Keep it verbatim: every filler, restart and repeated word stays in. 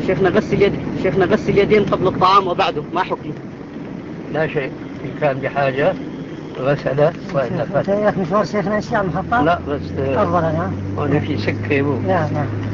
شيخنا غسل يد شيخنا غسل اليدين قبل الطعام وبعده ما حكمه؟ لا شيء، إن كان بحاجة غسله وإلا فتح. مشوار شيخنا الشيخ الخطاب؟ لا بس أفضل أنا هون في سكة. لا لا